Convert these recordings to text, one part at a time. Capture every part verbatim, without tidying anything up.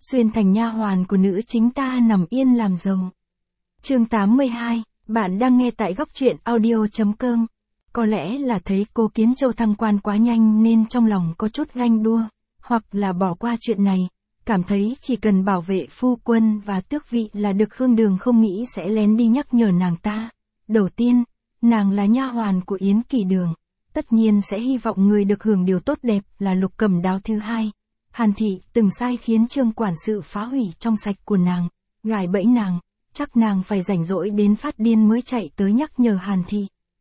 xuyên thành nha hoàn của nữ chính ta nằm yên làm rồng. Chương tám mươi hai, bạn đang nghe tại góc truyện audio chấm com. Có lẽ là thấy Cố Kiến Châu thăng quan quá nhanh nên trong lòng có chút ganh đua, hoặc là bỏ qua chuyện này, cảm thấy chỉ cần bảo vệ phu quân và tước vị là được. Khương Đường không nghĩ sẽ lén đi nhắc nhở nàng ta. Đầu tiên, nàng là nha hoàn của Yến Kỳ Đường, tất nhiên sẽ hy vọng người được hưởng điều tốt đẹp là Lục Cẩm Đào. Thứ hai, Hàn Thị từng sai khiến Trương quản sự phá hủy trong sạch của nàng, gài bẫy nàng, chắc nàng phải rảnh rỗi đến phát điên mới chạy tới nhắc nhở Hàn Thị.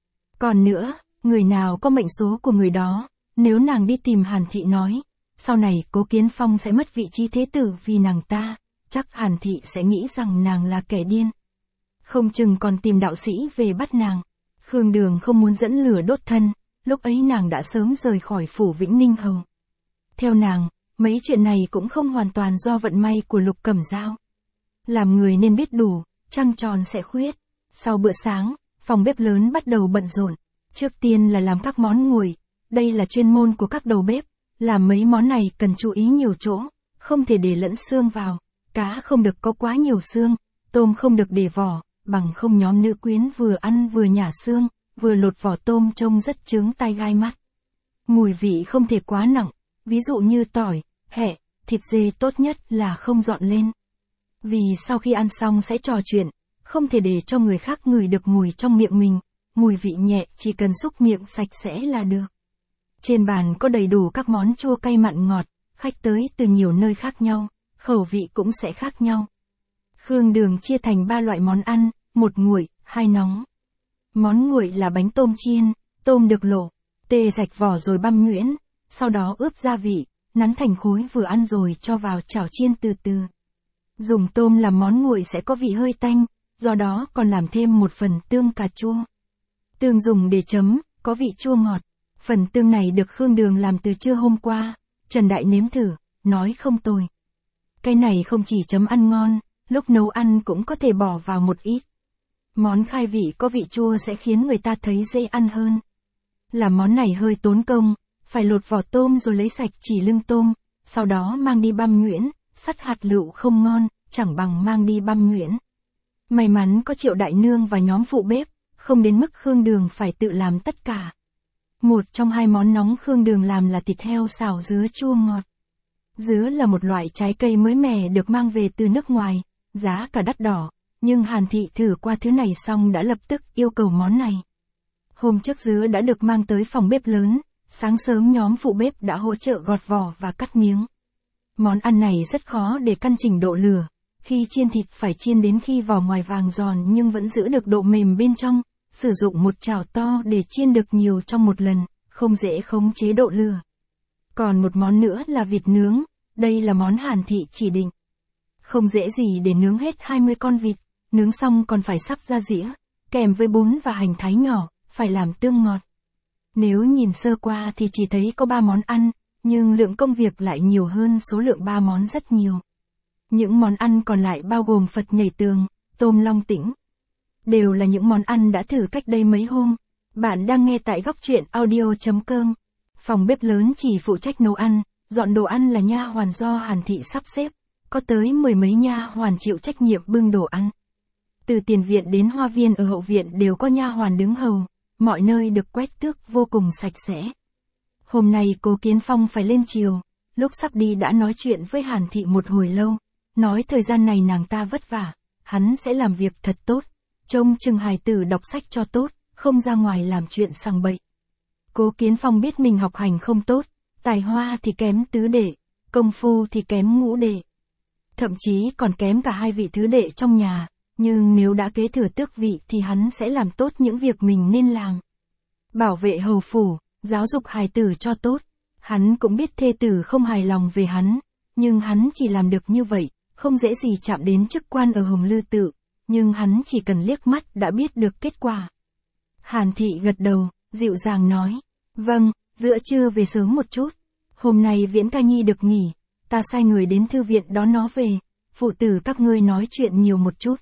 Còn nữa, người nào có mệnh số của người đó, nếu nàng đi tìm Hàn Thị nói, sau này Cố Kiến Phong sẽ mất vị trí thế tử vì nàng ta, chắc Hàn Thị sẽ nghĩ rằng nàng là kẻ điên. Không chừng còn tìm đạo sĩ về bắt nàng. Khương Đường không muốn dẫn lửa đốt thân, lúc ấy nàng đã sớm rời khỏi phủ Vĩnh Ninh Hầu. Theo nàng, mấy chuyện này cũng không hoàn toàn do vận may của Lục Cẩm Dao. Làm người nên biết đủ, trăng tròn sẽ khuyết. Sau bữa sáng, phòng bếp lớn bắt đầu bận rộn. Trước tiên là làm các món nguội, đây là chuyên môn của các đầu bếp. Làm mấy món này cần chú ý nhiều chỗ, không thể để lẫn xương vào, cá không được có quá nhiều xương, tôm không được để vỏ, bằng không nhóm nữ quyến vừa ăn vừa nhả xương, vừa lột vỏ tôm trông rất chướng tai gai mắt. Mùi vị không thể quá nặng, ví dụ như tỏi, hẹ, thịt dê tốt nhất là không dọn lên. Vì sau khi ăn xong sẽ trò chuyện, không thể để cho người khác ngửi được mùi trong miệng mình, mùi vị nhẹ chỉ cần xúc miệng sạch sẽ là được. Trên bàn có đầy đủ các món chua cay mặn ngọt, khách tới từ nhiều nơi khác nhau, khẩu vị cũng sẽ khác nhau. Khương Đường chia thành ba loại món ăn, một nguội, hai nóng. Món nguội là bánh tôm chiên, tôm được lổ, tê rạch vỏ rồi băm nhuyễn, sau đó ướp gia vị, nắn thành khối vừa ăn rồi cho vào chảo chiên từ từ. Dùng tôm làm món nguội sẽ có vị hơi tanh, do đó còn làm thêm một phần tương cà chua. Tương dùng để chấm, có vị chua ngọt. Phần tương này được Khương Đường làm từ trưa hôm qua, Trần Đại nếm thử, nói không tồi. Cái này không chỉ chấm ăn ngon, lúc nấu ăn cũng có thể bỏ vào một ít. Món khai vị có vị chua sẽ khiến người ta thấy dễ ăn hơn. Làm món này hơi tốn công, phải lột vỏ tôm rồi lấy sạch chỉ lưng tôm, sau đó mang đi băm nhuyễn, sắt hạt lựu không ngon, chẳng bằng mang đi băm nhuyễn. May mắn có Triệu Đại Nương và nhóm phụ bếp, không đến mức Khương Đường phải tự làm tất cả. Một trong hai món nóng Khương Đường làm là thịt heo xào dứa chua ngọt. Dứa là một loại trái cây mới mẻ được mang về từ nước ngoài, giá cả đắt đỏ, nhưng Hàn Thị thử qua thứ này xong đã lập tức yêu cầu món này. Hôm trước dứa đã được mang tới phòng bếp lớn, sáng sớm nhóm phụ bếp đã hỗ trợ gọt vỏ và cắt miếng. Món ăn này rất khó để căn chỉnh độ lửa, khi chiên thịt phải chiên đến khi vỏ ngoài vàng giòn nhưng vẫn giữ được độ mềm bên trong. Sử dụng một chảo to để chiên được nhiều trong một lần, không dễ khống chế độ lửa. Còn một món nữa là vịt nướng, đây là món Hàn Thị chỉ định. Không dễ gì để nướng hết hai mươi con vịt, nướng xong còn phải sắp ra dĩa, kèm với bún và hành thái nhỏ, phải làm tương ngọt. Nếu nhìn sơ qua thì chỉ thấy có ba món ăn, nhưng lượng công việc lại nhiều hơn số lượng ba món rất nhiều. Những món ăn còn lại bao gồm Phật nhảy tường, tôm long tĩnh. Đều là những món ăn đã thử cách đây mấy hôm. Bạn đang nghe tại góc truyện audio chấm com. Phòng bếp lớn chỉ phụ trách nấu ăn, dọn đồ ăn là nha hoàn do Hàn Thị sắp xếp, có tới mười mấy nha hoàn chịu trách nhiệm bưng đồ ăn. Từ tiền viện đến hoa viên ở hậu viện đều có nha hoàn đứng hầu, mọi nơi được quét tước vô cùng sạch sẽ. Hôm nay Cố Kiến Phong phải lên chiều, lúc sắp đi đã nói chuyện với Hàn Thị một hồi lâu, nói thời gian này nàng ta vất vả, hắn sẽ làm việc thật tốt. Trông chừng hài tử đọc sách cho tốt, không ra ngoài làm chuyện sằng bậy. Cố Kiến Phong biết mình học hành không tốt, tài hoa thì kém tứ đệ, công phu thì kém ngũ đệ. Thậm chí còn kém cả hai vị thứ đệ trong nhà, nhưng nếu đã kế thừa tước vị thì hắn sẽ làm tốt những việc mình nên làm. Bảo vệ hầu phủ, giáo dục hài tử cho tốt. Hắn cũng biết thê tử không hài lòng về hắn, nhưng hắn chỉ làm được như vậy, không dễ gì chạm đến chức quan ở Hồng Lư Tự. Nhưng hắn chỉ cần liếc mắt đã biết được kết quả. Hàn Thị gật đầu, dịu dàng nói, vâng, giữa trưa về sớm một chút. Hôm nay Viễn Ca Nhi được nghỉ, ta sai người đến thư viện đón nó về, phụ tử các ngươi nói chuyện nhiều một chút.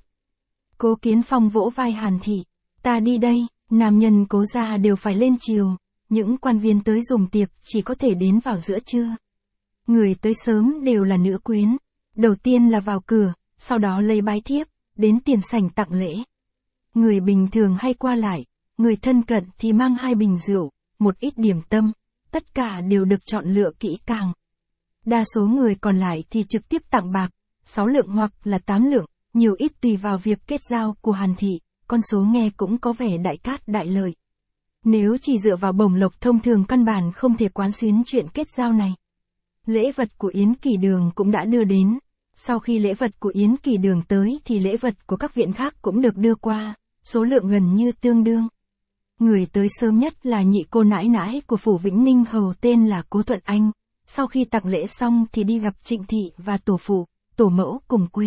Cố Kiến Phong vỗ vai Hàn Thị, ta đi đây, nam nhân Cố gia đều phải lên chiều, những quan viên tới dùng tiệc chỉ có thể đến vào giữa trưa. Người tới sớm đều là nữ quyến, Đầu tiên là vào cửa, sau đó lấy bái thiếp, đến tiền sảnh tặng lễ. Người bình thường hay qua lại, người thân cận thì mang hai bình rượu, một ít điểm tâm, tất cả đều được chọn lựa kỹ càng. Đa số người còn lại thì trực tiếp tặng bạc, sáu lượng hoặc là tám lượng, nhiều ít tùy vào việc kết giao của Hàn Thị, con số nghe cũng có vẻ đại cát đại lợi. Nếu chỉ dựa vào bổng lộc thông thường căn bản không thể quán xuyến chuyện kết giao này. Lễ vật của Yến Kỳ Đường cũng đã đưa đến. Sau khi lễ vật của Yến Kỳ Đường tới thì lễ vật của các viện khác cũng được đưa qua, số lượng gần như tương đương. Người tới sớm nhất là nhị cô nãi nãi của phủ Vĩnh Ninh Hầu tên là Cố Thuận Anh. Sau khi tặng lễ xong thì đi gặp Trịnh Thị và tổ phụ, tổ mẫu cùng quê.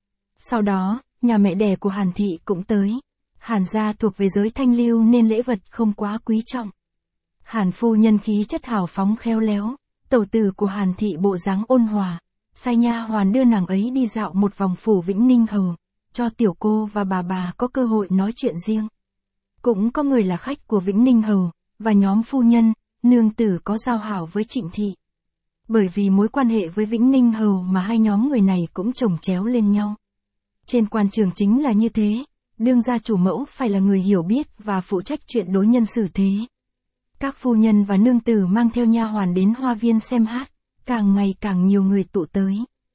Sau đó, nhà mẹ đẻ của Hàn Thị cũng tới. Hàn gia thuộc về giới thanh lưu nên lễ vật không quá quý trọng. Hàn phu nhân khí chất hào phóng khéo léo, tẩu tử của Hàn Thị bộ dáng ôn hòa, sai nha hoàn đưa nàng ấy đi dạo một vòng phủ Vĩnh Ninh Hầu, cho tiểu cô và bà bà có cơ hội nói chuyện riêng. Cũng có người là khách của Vĩnh Ninh Hầu, và nhóm phu nhân, nương tử có giao hảo với Trịnh Thị. Bởi vì mối quan hệ với Vĩnh Ninh Hầu mà hai nhóm người này cũng chồng chéo lên nhau. Trên quan trường chính là như thế, đương gia chủ mẫu phải là người hiểu biết và phụ trách chuyện đối nhân xử thế. Các phu nhân và nương tử mang theo nha hoàn đến hoa viên xem hát, càng ngày càng nhiều người tụ tới.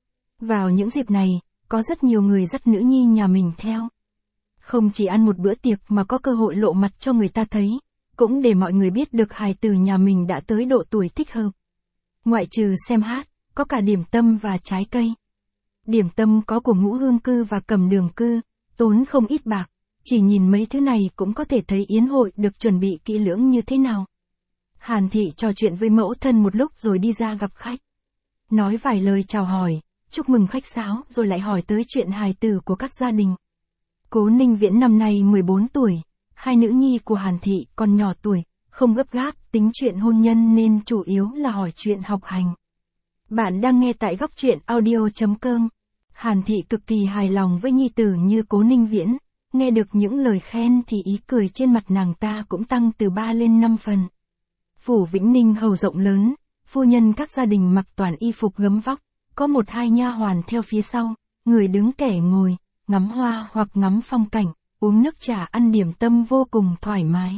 Vào những dịp này, có rất nhiều người dắt nữ nhi nhà mình theo. Không chỉ ăn một bữa tiệc mà có cơ hội lộ mặt cho người ta thấy, cũng để mọi người biết được hài tử nhà mình đã tới độ tuổi thích hợp. Ngoại trừ xem hát, có cả điểm tâm và trái cây. Điểm tâm có của Ngũ Hương Cư và Cẩm Đường Cư, tốn không ít bạc, chỉ nhìn mấy thứ này cũng có thể thấy yến hội được chuẩn bị kỹ lưỡng như thế nào. Hàn Thị trò chuyện với mẫu thân một lúc rồi đi ra gặp khách. Nói vài lời chào hỏi, chúc mừng khách sáo rồi lại hỏi tới chuyện hài tử của các gia đình. Cố Ninh Viễn năm nay mười bốn tuổi, hai nữ nhi của Hàn Thị còn nhỏ tuổi, không gấp gáp tính chuyện hôn nhân nên chủ yếu là hỏi chuyện học hành. Bạn đang nghe tại góc truyện audio chấm com. Hàn Thị cực kỳ hài lòng với nhi tử như Cố Ninh Viễn, nghe được những lời khen thì ý cười trên mặt nàng ta cũng tăng từ ba lên năm phần. Phủ Vĩnh Ninh Hầu rộng lớn, phu nhân các gia đình mặc toàn y phục gấm vóc, có một hai nha hoàn theo phía sau, người đứng kẻ ngồi, ngắm hoa hoặc ngắm phong cảnh, uống nước trà ăn điểm tâm vô cùng thoải mái.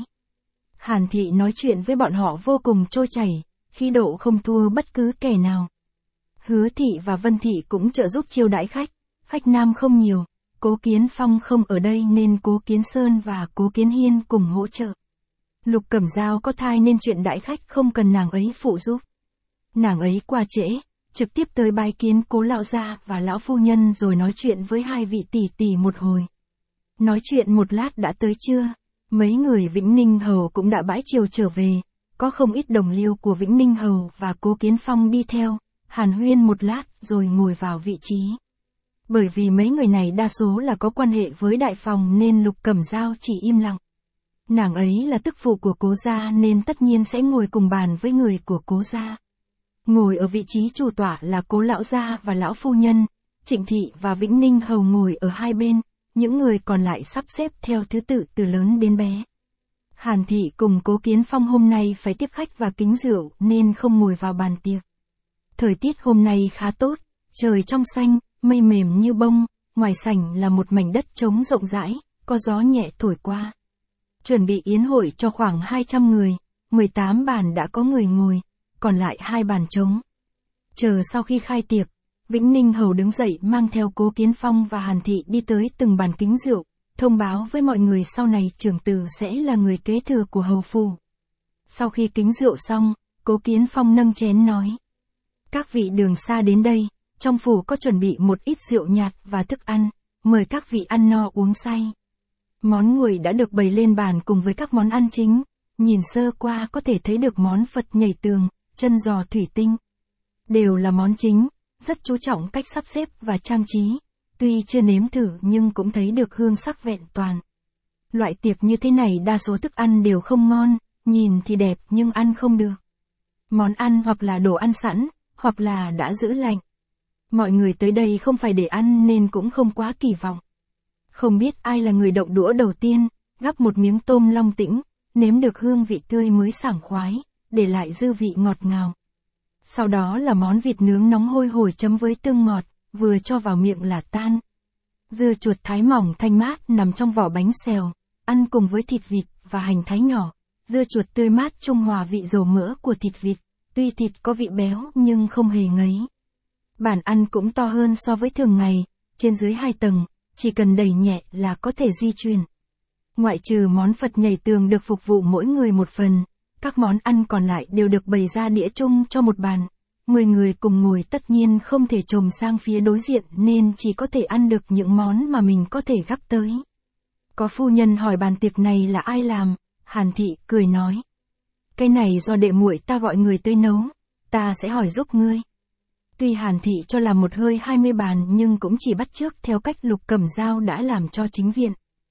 Hàn Thị nói chuyện với bọn họ vô cùng trôi chảy, khí độ không thua bất cứ kẻ nào. Hứa Thị và Vân Thị cũng trợ giúp chiêu đãi khách, khách nam không nhiều, Cố Kiến Phong không ở đây nên Cố Kiến Sơn và Cố Kiến Hiên cùng hỗ trợ. Lục Cẩm Dao có thai nên chuyện đãi khách không cần nàng ấy phụ giúp. Nàng ấy qua trễ, trực tiếp tới bái kiến Cố lão gia và lão phu nhân rồi nói chuyện với hai vị tỷ tỷ một hồi. Nói chuyện một lát đã tới trưa, mấy người Vĩnh Ninh Hầu cũng đã bãi chiều trở về, có không ít đồng liêu của Vĩnh Ninh Hầu và Cố Kiến Phong đi theo, hàn huyên một lát rồi ngồi vào vị trí. Bởi vì mấy người này đa số là có quan hệ với đại phòng nên Lục Cẩm Dao chỉ im lặng. Nàng ấy là tức phụ của Cố gia nên tất nhiên sẽ ngồi cùng bàn với người của Cố gia. Ngồi ở vị trí chủ tọa là Cố lão gia và lão phu nhân, Trịnh Thị và Vĩnh Ninh Hầu ngồi ở hai bên, những người còn lại sắp xếp theo thứ tự từ lớn đến bé. Hàn Thị cùng Cố Kiến Phong hôm nay phải tiếp khách và kính rượu nên không ngồi vào bàn tiệc. Thời tiết hôm nay khá tốt, trời trong xanh, mây mềm như bông, ngoài sảnh là một mảnh đất trống rộng rãi, có gió nhẹ thổi qua. Chuẩn bị yến hội cho khoảng hai trăm người, mười tám bàn đã có người ngồi, còn lại hai bàn trống. Chờ sau khi khai tiệc, Vĩnh Ninh Hầu đứng dậy mang theo Cố Kiến Phong và Hàn Thị đi tới từng bàn kính rượu, thông báo với mọi người sau này trưởng tử sẽ là người kế thừa của hầu phủ. Sau khi kính rượu xong, Cố Kiến Phong nâng chén nói: các vị đường xa đến đây, trong phủ có chuẩn bị một ít rượu nhạt và thức ăn, mời các vị ăn no uống say. Món nguội đã được bày lên bàn cùng với các món ăn chính, nhìn sơ qua có thể thấy được món Phật nhảy tường, chân giò thủy tinh. Đều là món chính, rất chú trọng cách sắp xếp và trang trí, tuy chưa nếm thử nhưng cũng thấy được hương sắc vẹn toàn. Loại tiệc như thế này đa số thức ăn đều không ngon, nhìn thì đẹp nhưng ăn không được. Món ăn hoặc là đồ ăn sẵn, hoặc là đã giữ lạnh. Mọi người tới đây không phải để ăn nên cũng không quá kỳ vọng. Không biết ai là người động đũa đầu tiên, gắp một miếng tôm long tĩnh, nếm được hương vị tươi mới sảng khoái, để lại dư vị ngọt ngào. Sau đó là món vịt nướng nóng hôi hổi chấm với tương ngọt, vừa cho vào miệng là tan. Dưa chuột thái mỏng thanh mát nằm trong vỏ bánh xèo, ăn cùng với thịt vịt và hành thái nhỏ. Dưa chuột tươi mát trung hòa vị dầu mỡ của thịt vịt, tuy thịt có vị béo nhưng không hề ngấy. Bàn ăn cũng to hơn so với thường ngày, trên dưới hai tầng, chỉ cần đẩy nhẹ là có thể di chuyển. Ngoại trừ món Phật nhảy tường được phục vụ mỗi người một phần, các món ăn còn lại đều được bày ra đĩa chung cho một bàn. Mười người cùng ngồi tất nhiên không thể chồm sang phía đối diện nên chỉ có thể ăn được những món mà mình có thể gắp tới. Có phu nhân hỏi bàn tiệc này là ai làm, Hàn Thị cười nói. Cái này do đệ muội ta gọi người tới nấu, ta sẽ hỏi giúp ngươi. Tuy Hàn Thị cho làm một hơi hai mươi bàn nhưng cũng chỉ bắt chước theo cách Lục Cẩm Dao đã làm cho chính viện.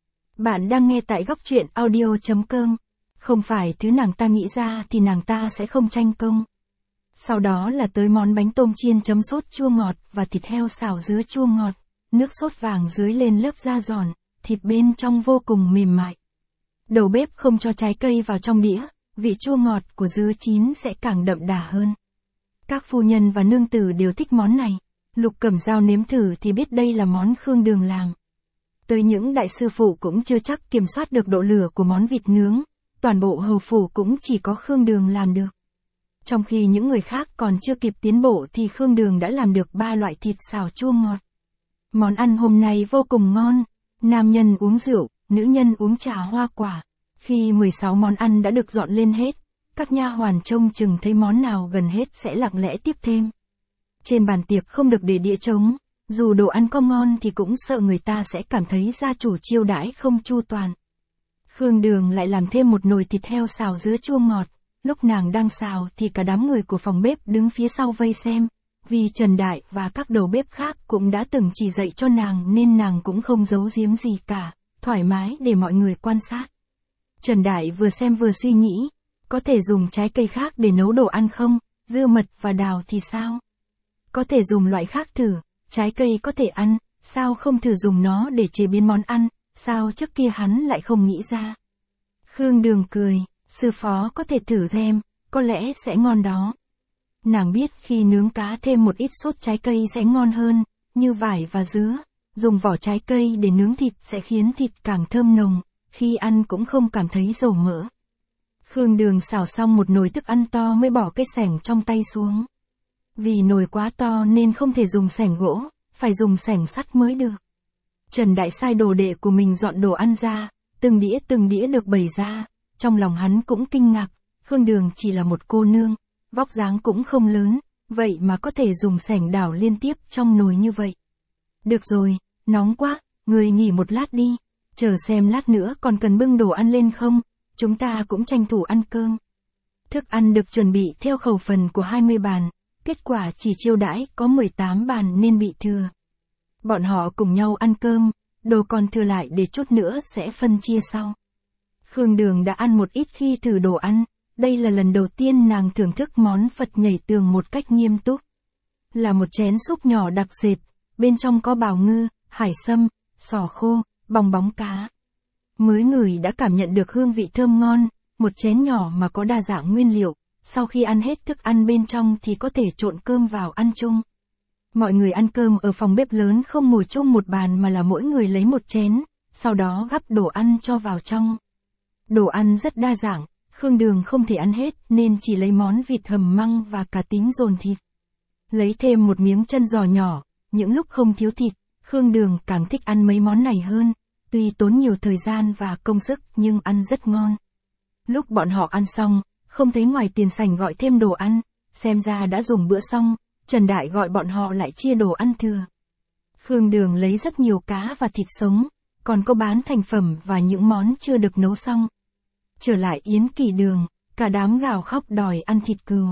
Bạn đang nghe tại góc truyện audio.com. Không phải thứ nàng ta nghĩ ra thì nàng ta sẽ không tranh công. Sau đó là tới món bánh tôm chiên chấm sốt chua ngọt và thịt heo xào dứa chua ngọt, nước sốt vàng dưới lên lớp da giòn, thịt bên trong vô cùng mềm mại. Đầu bếp không cho trái cây vào trong đĩa, vị chua ngọt của dứa chín sẽ càng đậm đà hơn. Các phu nhân và nương tử đều thích món này. Lục Cẩm Dao nếm thử thì biết đây là món Khương Đường làm. Tới những đại sư phụ cũng chưa chắc kiểm soát được độ lửa của món vịt nướng, toàn bộ hầu phủ cũng chỉ có Khương Đường làm được. Trong khi những người khác còn chưa kịp tiến bộ thì Khương Đường đã làm được ba loại thịt xào chua ngọt. Món ăn hôm nay vô cùng ngon, nam nhân uống rượu, nữ nhân uống trà hoa quả. Khi mười sáu món ăn đã được dọn lên hết, các nha hoàn trông chừng thấy món nào gần hết sẽ lặng lẽ tiếp thêm. Trên bàn tiệc không được để đĩa trống, dù đồ ăn có ngon thì cũng sợ người ta sẽ cảm thấy gia chủ chiêu đãi không chu toàn. Khương Đường lại làm thêm một nồi thịt heo xào dứa chua ngọt, lúc nàng đang xào thì cả đám người của phòng bếp đứng phía sau vây xem, vì Trần Đại và các đầu bếp khác cũng đã từng chỉ dạy cho nàng nên nàng cũng không giấu giếm gì cả, thoải mái để mọi người quan sát. Trần Đại vừa xem vừa suy nghĩ, có thể dùng trái cây khác để nấu đồ ăn không, dưa mật và đào thì sao? Có thể dùng loại khác thử, trái cây có thể ăn, sao không thử dùng nó để chế biến món ăn, sao trước kia hắn lại không nghĩ ra? Khương Đường cười, sư phó có thể thử xem, có lẽ sẽ ngon đó. Nàng biết khi nướng cá thêm một ít sốt trái cây sẽ ngon hơn, như vải và dứa, dùng vỏ trái cây để nướng thịt sẽ khiến thịt càng thơm nồng, khi ăn cũng không cảm thấy dầu mỡ. Khương Đường xào xong một nồi thức ăn to mới bỏ cái xẻng trong tay xuống. Vì nồi quá to nên không thể dùng xẻng gỗ, phải dùng xẻng sắt mới được. Trần Đại sai đồ đệ của mình dọn đồ ăn ra, từng đĩa từng đĩa được bày ra, trong lòng hắn cũng kinh ngạc, Khương Đường chỉ là một cô nương, vóc dáng cũng không lớn, vậy mà có thể dùng xẻng đảo liên tiếp trong nồi như vậy. Được rồi, nóng quá, người nghỉ một lát đi, chờ xem lát nữa còn cần bưng đồ ăn lên không, chúng ta cũng tranh thủ ăn cơm. Thức ăn được chuẩn bị theo khẩu phần của hai mươi bàn, kết quả chỉ chiêu đãi có mười tám bàn nên bị thừa. Bọn họ cùng nhau ăn cơm, đồ còn thừa lại để chút nữa sẽ phân chia sau. Khương Đường đã ăn một ít khi thử đồ ăn, đây là lần đầu tiên nàng thưởng thức món Phật nhảy tường một cách nghiêm túc. Là một chén súp nhỏ đặc sệt, bên trong có bào ngư, hải sâm, sò khô, bong bóng cá. Mới ngửi đã cảm nhận được hương vị thơm ngon, một chén nhỏ mà có đa dạng nguyên liệu, sau khi ăn hết thức ăn bên trong thì có thể trộn cơm vào ăn chung. Mọi người ăn cơm ở phòng bếp lớn không ngồi chung một bàn mà là mỗi người lấy một chén, sau đó gắp đồ ăn cho vào trong. Đồ ăn rất đa dạng, Khương Đường không thể ăn hết nên chỉ lấy món vịt hầm măng và cá tím dồn thịt. Lấy thêm một miếng chân giò nhỏ, những lúc không thiếu thịt, Khương Đường càng thích ăn mấy món này hơn, tuy tốn nhiều thời gian và công sức nhưng ăn rất ngon. Lúc bọn họ ăn xong, không thấy ngoài tiền sảnh gọi thêm đồ ăn, xem ra đã dùng bữa xong, Trần Đại gọi bọn họ lại chia đồ ăn thừa. Khương Đường lấy rất nhiều cá và thịt sống, còn có bán thành phẩm và những món chưa được nấu xong. Trở lại Yến Kỳ Đường, cả đám gào khóc đòi ăn thịt cừu.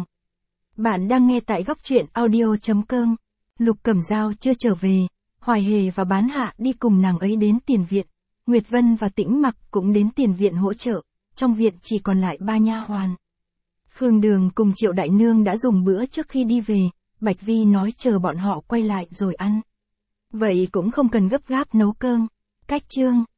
Bạn đang nghe tại góc truyện audio.com. Lục Cẩm Dao chưa trở về, Hoài Hề và Bán Hạ đi cùng nàng ấy đến tiền viện. Nguyệt Vân và Tĩnh Mặc cũng đến tiền viện hỗ trợ, trong viện chỉ còn lại ba nha hoàn. Khương Đường cùng Triệu Đại Nương đã dùng bữa trước khi đi về, Bạch Vi nói chờ bọn họ quay lại rồi ăn. Vậy cũng không cần gấp gáp nấu cơm. Cách chương